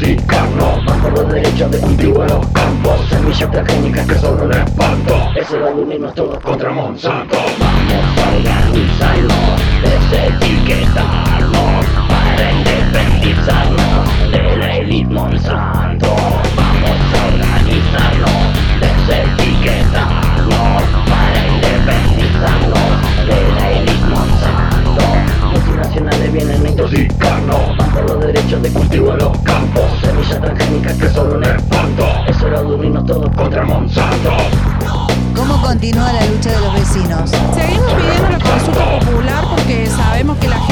intoxicarnos. Van por los derechos de cultivo de los campos, semillas transgénicas que son un espanto. Eso lo unimos todos contra Monsanto. Vamos a organizarnos, desetiquetarnos, para independizarnos de la élite Monsanto. Vamos a organizarnos, desetiquetarnos, para independizarnos de la élite Monsanto. Multinacionales vienen a intoxicarnos, van por los derechos de cultivo de los campos, semillas transgénicas que son un espanto. Es hora de unirnos todos contra Monsanto. ¿Cómo continúa la lucha de los vecinos? Seguimos pidiendo la consulta popular porque sabemos que la gente